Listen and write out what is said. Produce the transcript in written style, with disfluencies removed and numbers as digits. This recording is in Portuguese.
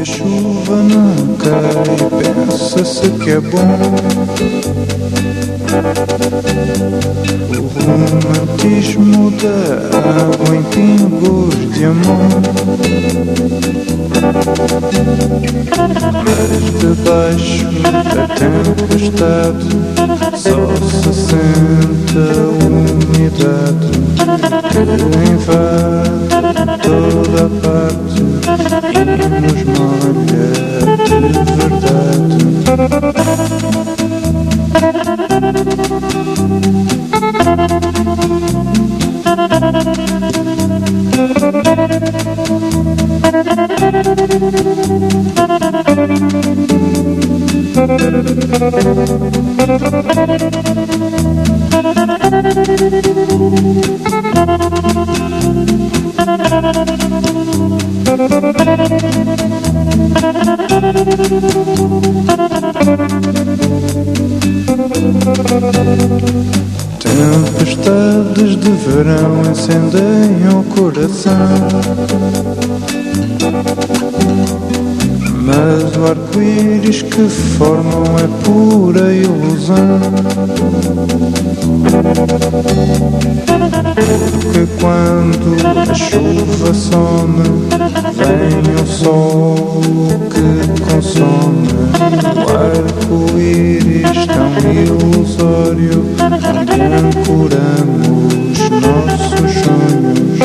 a chuva não cai, pensa-se que é bom. O romantismo da água em pingos de amor. Mas debaixo da tempestade só se sente a umidade que invade toda a parte e nos molha de verdade. Tempestades de verão incendem o coração, mas o arco-íris que formam é pura ilusão. Porque quando a chuva some, vem o sol que consome o arco-íris tão ilusório onde ancoramos nossos sonhos.